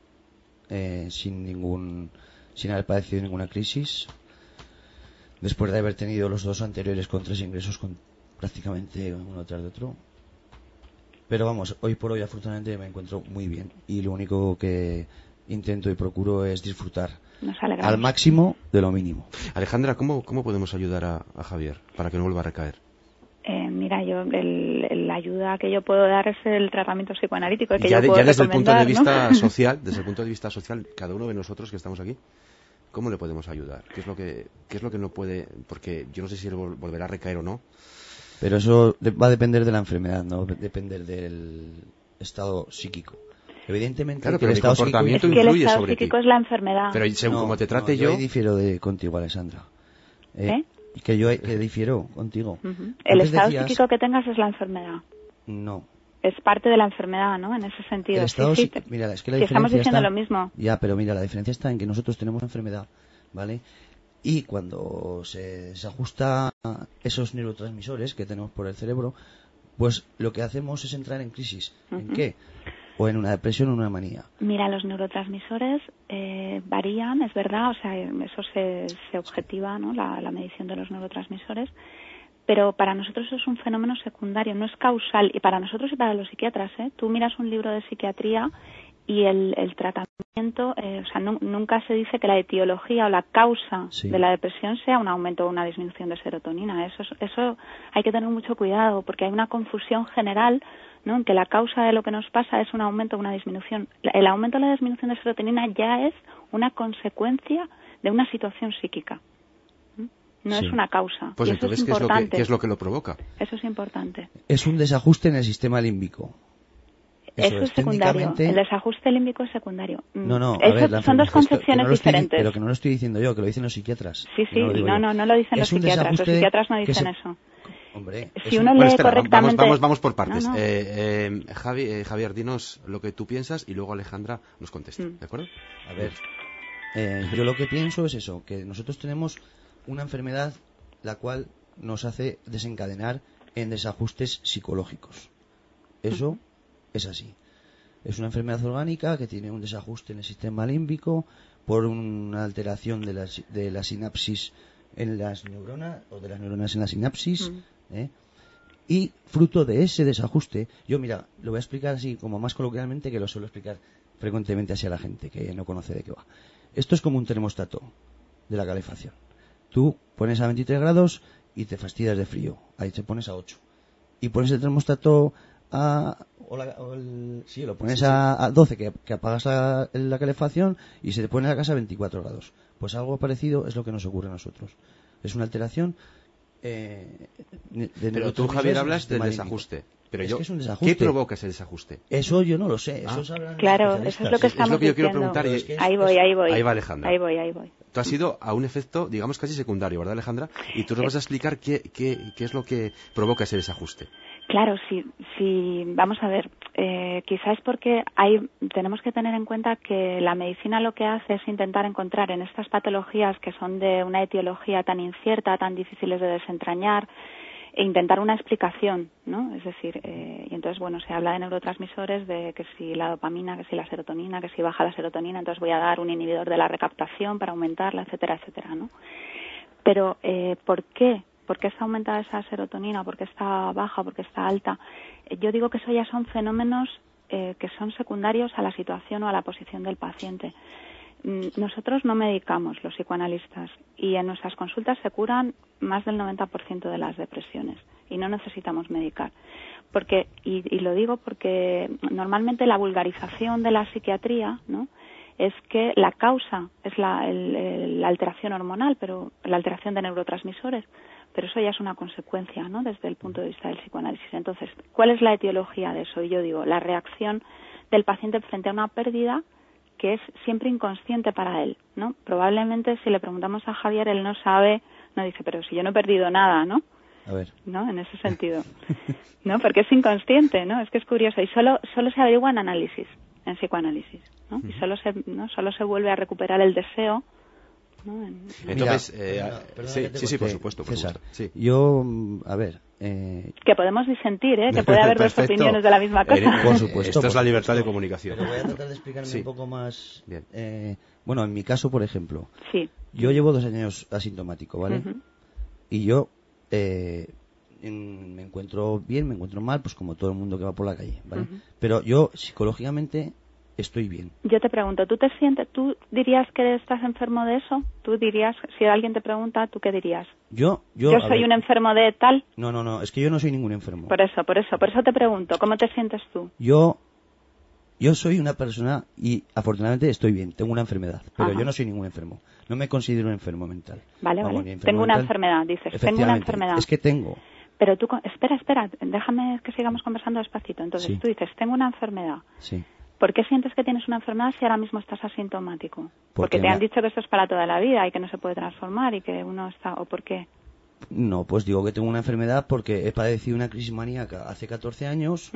sin haber padecido ninguna crisis, después de haber tenido los 2 anteriores con 3 ingresos prácticamente uno tras de otro. Pero vamos, hoy por hoy afortunadamente me encuentro muy bien y lo único que intento y procuro es disfrutar al máximo de lo mínimo. Alejandra, ¿cómo podemos ayudar a Javier para que no vuelva a recaer? Mira, yo la ayuda que yo puedo dar es el tratamiento psicoanalítico que ya, yo puedo ya desde recomendar, el punto de vista ¿no? social, desde el punto de vista social, cada uno de nosotros que estamos aquí, ¿cómo le podemos ayudar? ¿Qué es lo que no puede? Porque yo no sé si él volverá a recaer o no. Pero eso va a depender de la enfermedad, no va a depender del estado psíquico. Evidentemente, claro, pero el comportamiento influye sobre ti. El estado psíquico es la enfermedad. Pero según como te trate yo difiero contigo, Alessandra. Que yo difiero contigo. El estado psíquico que tengas es la enfermedad. No. Es parte de la enfermedad, ¿no? En ese sentido. El estado mira, es que la diferencia estamos diciendo está, lo mismo. Ya, pero mira, la diferencia está en que nosotros tenemos enfermedad, ¿vale? Y cuando se ajusta a esos neurotransmisores que tenemos por el cerebro, pues lo que hacemos es entrar en crisis. ¿En qué? O en una depresión o en una manía. Mira, los neurotransmisores varían, es verdad, o sea, eso se objetiva, ¿no? La medición de los neurotransmisores, pero para nosotros eso es un fenómeno secundario, no es causal, y para nosotros y para los psiquiatras, tú miras un libro de psiquiatría y el tratamiento, o sea, nunca se dice que la etiología o la causa de la depresión sea un aumento o una disminución de serotonina. Eso hay que tener mucho cuidado, porque hay una confusión general, ¿no? En que la causa de lo que nos pasa es un aumento o una disminución. El aumento o la disminución de serotonina ya es una consecuencia de una situación psíquica. No es una causa. Pues y entonces, eso es importante. ¿qué es lo que lo provoca? Eso es importante. Es un desajuste en el sistema límbico. Eso es secundario. El desajuste límbico es secundario. Son dos concepciones diferentes. Pero que no lo estoy diciendo yo, que lo dicen los psiquiatras. Sí, no lo dicen los psiquiatras. Los psiquiatras no dicen eso. Hombre, si uno lee correctamente... Vamos por partes. Javier, dinos lo que tú piensas y luego Alejandra nos contesta, ¿de acuerdo? A ver, yo lo que pienso es eso, que nosotros tenemos una enfermedad la cual nos hace desencadenar en desajustes psicológicos. Eso es así. Es una enfermedad orgánica que tiene un desajuste en el sistema límbico por una alteración de la sinapsis en las neuronas, o de las neuronas en la sinapsis, y fruto de ese desajuste, yo mira, lo voy a explicar así como más coloquialmente, que lo suelo explicar frecuentemente así a la gente que no conoce de qué va. Esto es como un termostato de la calefacción. Tú pones a 23 grados y te fastidias de frío, ahí te pones a 8. Y pones el termostato lo pones a 12, que apagas la calefacción y se te pone la casa a 24 grados. Pues algo parecido es lo que nos ocurre a nosotros. Es una alteración pero tú, Javier, hablas del desajuste. Pero es yo, que es un desajuste. ¿qué provoca ese desajuste? Eso yo no lo sé. Claro, eso es lo que estamos es lo que yo quiero diciendo. preguntar. Ahí voy. Ahí va Alejandra. Ahí voy. Tú has ido a un efecto, digamos, casi secundario, ¿verdad, Alejandra? Y tú nos vas a explicar qué es lo que provoca ese desajuste. Claro, sí. Vamos a ver. Quizás porque tenemos que tener en cuenta que la medicina lo que hace es intentar encontrar en estas patologías que son de una etiología tan incierta, tan difíciles de desentrañar, e intentar una explicación, ¿no? Es decir, y entonces, bueno, se habla de neurotransmisores, de que si la dopamina, que si la serotonina, que si baja la serotonina, entonces voy a dar un inhibidor de la recaptación para aumentarla, etcétera, etcétera, ¿no? Pero, ¿por qué? ¿Por qué está aumentada esa serotonina? ¿Por qué está baja? ¿Por qué está alta? Yo digo que eso ya son fenómenos que son secundarios a la situación o a la posición del paciente. Nosotros no medicamos, los psicoanalistas, y en nuestras consultas se curan más del 90% de las depresiones y no necesitamos medicar. Porque, y lo digo porque normalmente la vulgarización de la psiquiatría, ¿no?, es que la causa es la alteración hormonal, pero la alteración de neurotransmisores, pero eso ya es una consecuencia, ¿no?, desde el punto de vista del psicoanálisis. Entonces, ¿cuál es la etiología de eso? Y yo digo, la reacción del paciente frente a una pérdida que es siempre inconsciente para él, ¿no? Probablemente si le preguntamos a Javier, él no sabe, no dice, pero si yo no he perdido nada, ¿no? A ver. ¿No? En ese sentido. ¿No? Porque es inconsciente, ¿no? Es que es curioso. Y solo se averigua en análisis, en psicoanálisis, ¿no? Y solo se vuelve a recuperar el deseo, ¿no? Entonces, sí, por supuesto. César, sí. Yo, a ver... Que podemos disentir, que puede haber dos opiniones de la misma cosa. Por supuesto. Esto es la libertad de comunicación. Pero voy a tratar de explicarme un poco más... Bueno, en mi caso, por ejemplo, sí. Yo llevo 2 años asintomático, ¿vale? Y yo me encuentro bien, me encuentro mal, pues como todo el mundo que va por la calle, ¿vale? Pero yo, psicológicamente, estoy bien. Yo te pregunto, ¿tú dirías que estás enfermo de eso? ¿Tú dirías, si alguien te pregunta, ¿tú qué dirías? Yo soy un enfermo de tal. No, es que yo no soy ningún enfermo. Por eso te pregunto, ¿cómo te sientes tú? Yo soy una persona y afortunadamente estoy bien, tengo una enfermedad, pero yo no soy ningún enfermo. No me considero un enfermo mental. Vale. Tengo una enfermedad, dices. Tengo una enfermedad. Es que tengo. Pero tú, espera, déjame que sigamos conversando despacito. Entonces tú dices, tengo una enfermedad. Sí. ¿Por qué sientes que tienes una enfermedad si ahora mismo estás asintomático? Porque te han dicho que esto es para toda la vida y que no se puede transformar y que uno está... ¿O por qué? No, pues digo que tengo una enfermedad porque he padecido una crisis maníaca hace 14 años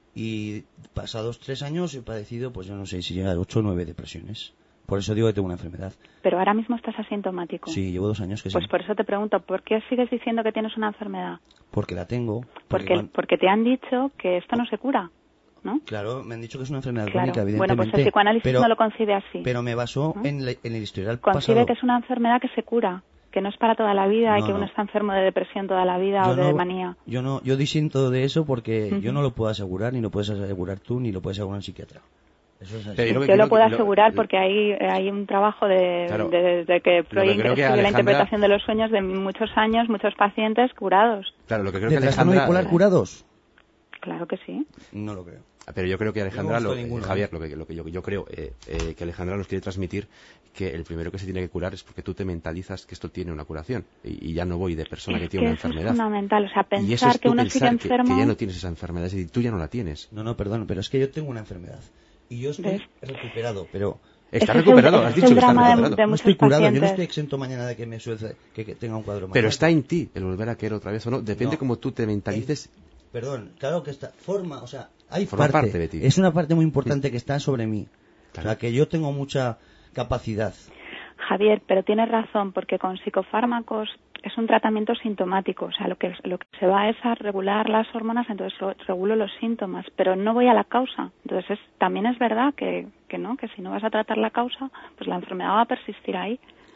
y pasados 3 años he padecido, pues yo no sé si llegar a 8 o 9 depresiones. Por eso digo que tengo una enfermedad. Pero ahora mismo estás asintomático. Sí, llevo 2 años que sí. Pues por eso te pregunto, ¿por qué sigues diciendo que tienes una enfermedad? Porque la tengo. Porque te han dicho que esto no se cura, ¿no? Claro, me han dicho que es una enfermedad crónica, evidentemente. Bueno, pues el psicoanálisis no lo concibe así. Pero me basó en el historial concibe pasado. Que es una enfermedad que se cura, que no es para toda la vida y que uno está enfermo de depresión toda la vida o de manía. Yo disiento de eso porque yo no lo puedo asegurar, ni lo puedes asegurar tú, ni lo puedes asegurar un psiquiatra. Eso es así. Yo lo puedo asegurar porque hay un trabajo de que Freud escribió la interpretación de los sueños de muchos años, muchos pacientes curados. Claro, lo que creo que Alejandra... bipolar curados? Claro que sí. No lo creo. Pero yo creo que Alejandra, Javier, lo que yo creo que Alejandra nos quiere transmitir que el primero que se tiene que curar es porque tú te mentalizas que esto tiene una curación y ya no voy de persona que tiene una enfermedad. Es fundamental, o sea, pensar que uno sigue enfermo. Que ya no tienes esa enfermedad, es decir, tú ya no la tienes. No, perdón, pero es que yo tengo una enfermedad y yo estoy recuperado, pero... Está recuperado, has dicho que está recuperado. No estoy curado, yo no estoy exento mañana de que me suceda, que tenga un cuadro Pero está en ti el volver a querer otra vez o no, depende cómo tú te mentalices. Perdón, claro que está, o sea, hay parte de ti. Es una parte muy importante que está sobre mí. Claro. O sea, que yo tengo mucha capacidad. Javier, pero tienes razón, porque con psicofármacos es un tratamiento sintomático, o sea, lo que se va es a regular las hormonas, entonces regulo los síntomas, pero no voy a la causa. Entonces también es verdad que si no vas a tratar la causa, pues la enfermedad va a persistir ahí.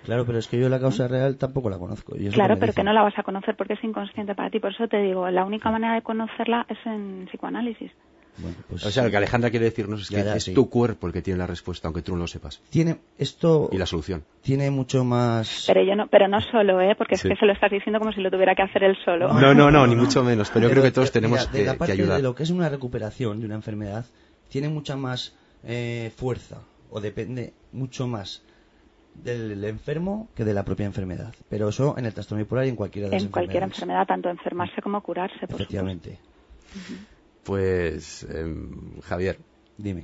Claro, pero es que yo la causa real tampoco la conozco. Y claro, pero que no la vas a conocer porque es inconsciente para ti. Por eso te digo, la única manera de conocerla es en psicoanálisis. Bueno, pues, o sea, lo que Alejandra quiere decirnos es que es tu cuerpo el que tiene la respuesta, aunque tú no lo sepas. Tiene esto... Y la solución. Tiene mucho más... Pero no solo, porque es que se lo estás diciendo como si lo tuviera que hacer él solo. No, ni mucho menos. Pero yo creo que todos tenemos de la parte que ayudar. De lo que es una recuperación de una enfermedad, tiene mucha más fuerza, o depende mucho más del enfermo que de la propia enfermedad. Pero eso en el trastorno bipolar y en cualquiera de las enfermedades. En cualquier enfermedad, tanto enfermarse como curarse, por Efectivamente. Pues, Javier, dime.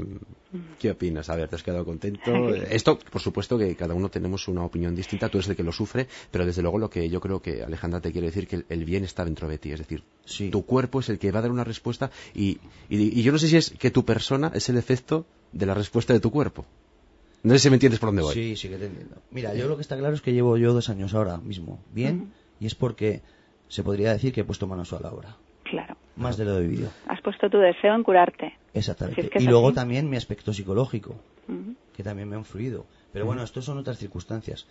¿Qué opinas? A ver, ¿te has quedado contento? Esto, por supuesto, que cada uno tenemos una opinión distinta. Tú eres el que lo sufre, pero desde luego lo que yo creo que Alejandra te quiere decir que el bien está dentro de ti. Es decir, tu cuerpo es el que va a dar una respuesta y yo no sé si es que tu persona es el efecto de la respuesta de tu cuerpo. No sé si me entiendes por dónde voy. Sí que te entiendo. Mira, yo lo que está claro es que llevo yo 2 años ahora mismo bien, y es porque se podría decir que he puesto manos a la obra. Claro. Más de lo debido. Has puesto tu deseo en curarte. Exactamente. Si es que y luego así. También mi aspecto psicológico, que también me ha influido. Pero bueno, esto son otras circunstancias.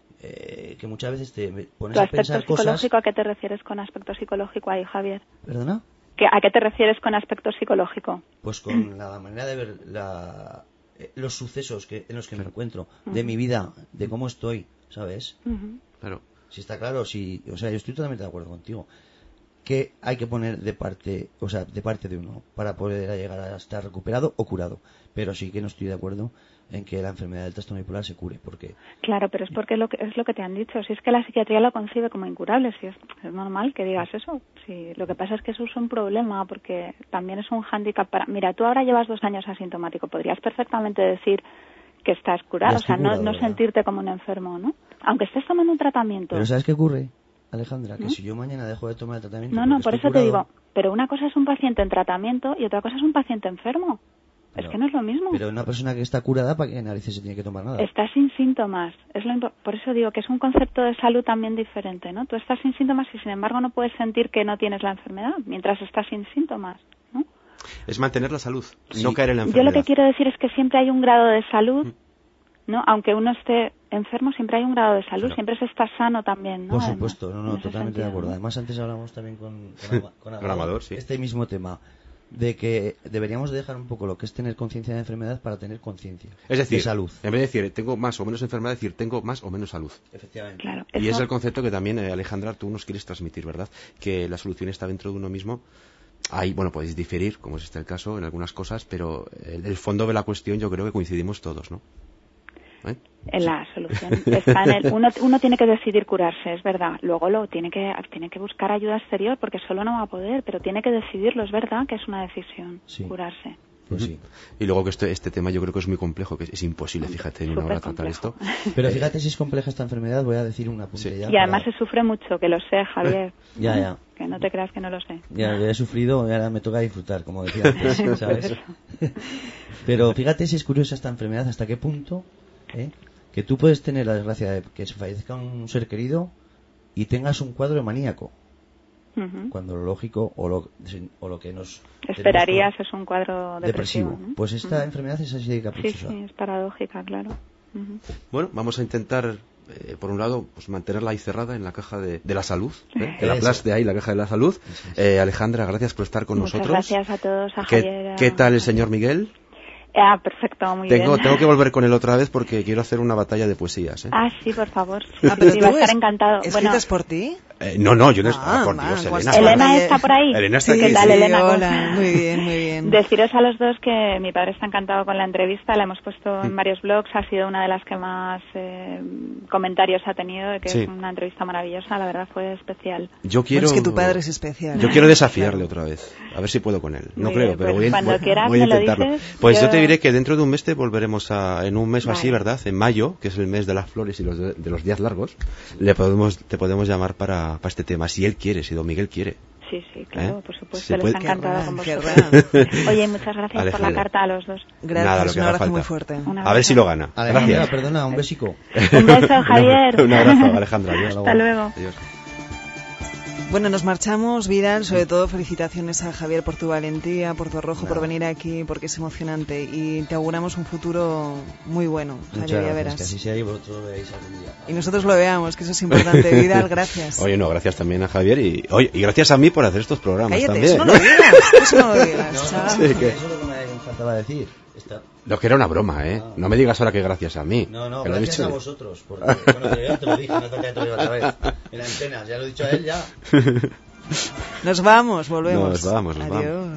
Que muchas veces te pones a pensar cosas... ¿Tu aspecto psicológico a qué te refieres con aspecto psicológico ahí, Javier? ¿Perdona? ¿A qué te refieres con aspecto psicológico? Pues con la manera de ver los sucesos en los que me encuentro, de mi vida, de cómo estoy, ¿sabes? Claro. Si está claro, o sea, yo estoy totalmente de acuerdo contigo. Que hay que poner de parte de uno para poder llegar a estar recuperado o curado. Pero sí que no estoy de acuerdo en que la enfermedad del trastorno bipolar se cure, porque... Claro, pero es porque es lo que te han dicho. Si es que la psiquiatría lo concibe como incurable, si es normal que digas eso. Si lo que pasa es que eso es un problema, porque también es un hándicap para... Mira, tú ahora llevas 2 años asintomático, podrías perfectamente decir que estás curado, o sea, no sentirte como un enfermo, ¿no? Aunque estés tomando un tratamiento. Pero ¿sabes qué ocurre, Alejandra? Que si yo mañana dejo de tomar el tratamiento... No, por eso te digo, pero una cosa es un paciente en tratamiento y otra cosa es un paciente enfermo. Es que no es lo mismo. Pero una persona que está curada, ¿para qué narices se tiene que tomar nada? Está sin síntomas. Por eso digo que es un concepto de salud también diferente, ¿no? Tú estás sin síntomas y sin embargo no puedes sentir que no tienes la enfermedad mientras estás sin síntomas, ¿no? Es mantener la salud, no caer en la enfermedad. Yo lo que quiero decir es que siempre hay un grado de salud, ¿no? Aunque uno esté enfermo, siempre hay un grado de salud, siempre se está sano también, ¿no? Por supuesto, totalmente de acuerdo. Además, antes hablamos también con Amador, sí. Este mismo tema, de que deberíamos dejar un poco lo que es tener conciencia de enfermedad para tener conciencia de salud. En vez de decir tengo más o menos enfermedad, decir tengo más o menos salud. Efectivamente. Claro, y es el concepto que también, Alejandra, tú nos quieres transmitir, ¿verdad? Que la solución está dentro de uno mismo. Ahí, bueno, podéis diferir, como es este el caso, en algunas cosas, pero el fondo de la cuestión yo creo que coincidimos todos, ¿no? La solución está en el uno tiene que decidir curarse, es verdad. Luego tiene que buscar ayuda exterior porque solo no va a poder, pero tiene que decidirlo, es verdad que es una decisión curarse. Pues sí. Y luego que este tema yo creo que es muy complejo, que es imposible, fíjate, en una hora tratar esto. Pero fíjate si es compleja esta enfermedad, voy a decir una puntilla. Y además se sufre mucho, que lo sé, Javier. Ya. Que no te creas que no lo sé. Ya he sufrido y ahora me toca disfrutar, como decía antes, ¿sabes? Pero fíjate si es curiosa esta enfermedad, hasta qué punto, que tú puedes tener la desgracia de que se fallezca un ser querido y tengas un cuadro maníaco. Cuando lo lógico o lo que nos esperarías es un cuadro depresivo, ¿no? Pues esta enfermedad es así de caprichosa. Sí, es paradójica, claro. Bueno, vamos a intentar por un lado, pues mantenerla ahí cerrada en la caja de la salud, que la aplaste ahí, la caja de la salud. Alejandra, gracias por estar con nosotros. Gracias a todos, a Javier. ¿Qué tal el señor Miguel? Perfecto, muy bien. Tengo que volver con él otra vez porque quiero hacer una batalla de poesías. Sí, por favor. Pero sí, va a estar encantado. ¿Escritas por ti? No, yo no. Por Dios, Elena. ¿Elena está por ahí? Elena está aquí. ¿Qué tal, Elena? Hola, muy bien. Deciros a los dos que mi padre está encantado con la entrevista, la hemos puesto en varios blogs, ha sido una de las que más comentarios ha tenido, de que es una entrevista maravillosa, la verdad fue especial. Es que tu padre es especial. Yo quiero desafiarle otra vez, a ver si puedo con él. No creo, pero voy a intentarlo. Pues yo te diré que dentro de un mes te volveremos en un mes o así, ¿verdad? En mayo, que es el mes de las flores y de los días largos, te podemos llamar para este tema, si él quiere, si don Miguel quiere. Sí, claro, por supuesto, les ha encantado con vosotros. Oye, muchas gracias por la carta a los dos. Gracias, nada, un abrazo muy fuerte. A ver si lo gana. Gracias. Perdona, un besico. Un beso, Javier. Un abrazo, Alejandra. Adiós. Hasta luego. Adiós. Bueno, nos marchamos, Vidal. Sobre todo felicitaciones a Javier por tu valentía, por tu arrojo, por venir aquí, porque es emocionante. Y te auguramos un futuro muy bueno, Javier, ya verás. Que así sea y vosotros lo veáis algún día. Y nosotros lo veamos, que eso es importante. Vidal, gracias. Oye, no, gracias también a Javier y gracias a mí por hacer estos programas. Cállate, también. Eso no lo digas, eso no lo digas. Sí, eso es lo que me faltaba decir. Lo que era una broma, ¿eh? No me digas ahora que gracias a mí. No, gracias a vosotros. Porque, bueno, yo te lo dije, no te lo digo otra vez. En la antena, ya lo he dicho a él, ya. Nos vamos, volvemos. Nos vamos. Adiós.